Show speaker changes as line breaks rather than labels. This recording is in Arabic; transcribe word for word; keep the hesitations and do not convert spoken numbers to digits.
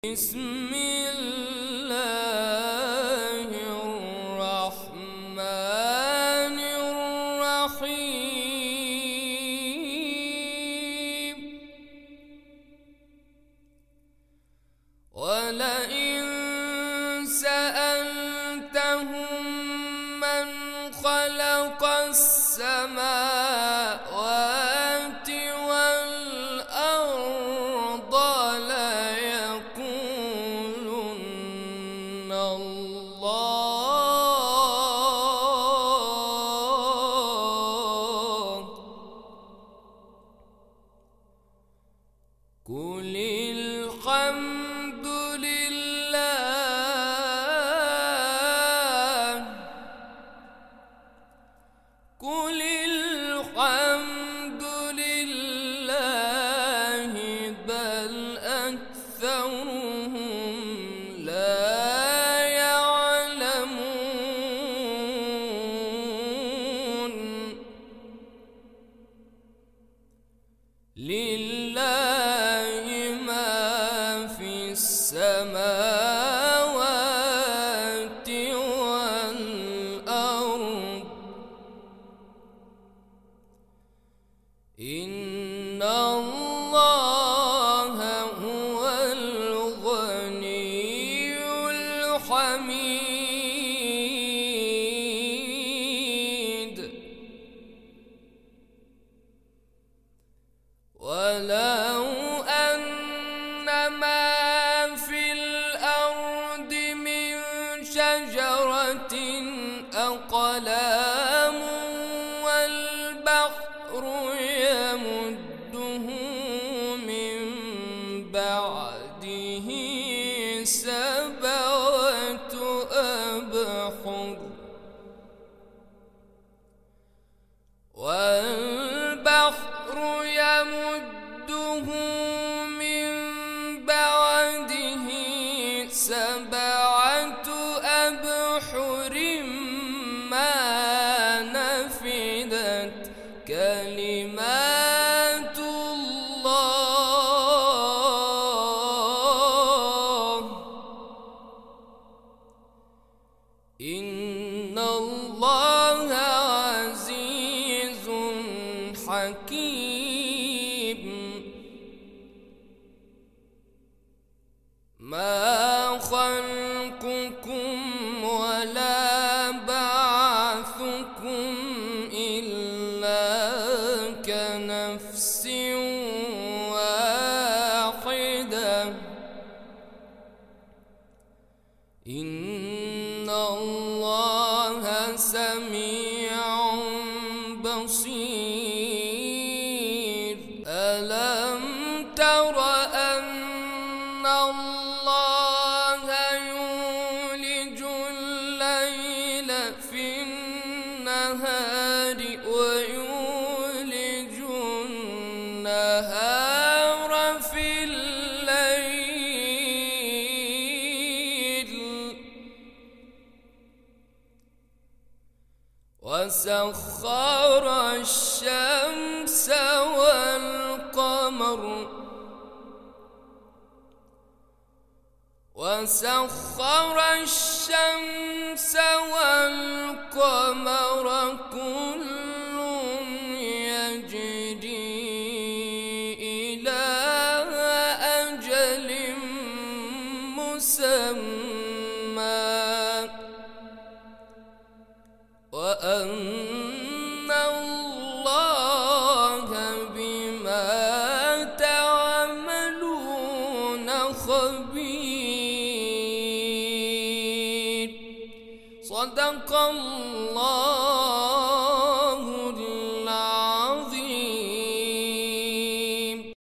بسم الله الرحمن الرحيم ولئن سألتهم من خلق السماوات والأرض ليقولن الله قل الحمد لله قل الحمد لله بل أكثرهم لا يعلمون لله ما في السماوات والأرض إن الله هو الغني الحميد ولو أن ما في الأرض من شجرة أقلام والبحر يمده من بعده سبعة أبحر والبحر يمده من بعده سبعة أبحر ما نفدت كلمات الله إن الله عزيز حكيم ما خلقكم ولا بعثكم إلا كنفس واحدة إن الله سميع بصير ألم تر أن الله يولج الليل في النهار ويولج النهار في الليل وسخر الشمس والقمر وسخر الشمس والقمر كل يجري إلى أجل مسمى وأن الله بما تعملون خبير صدق الله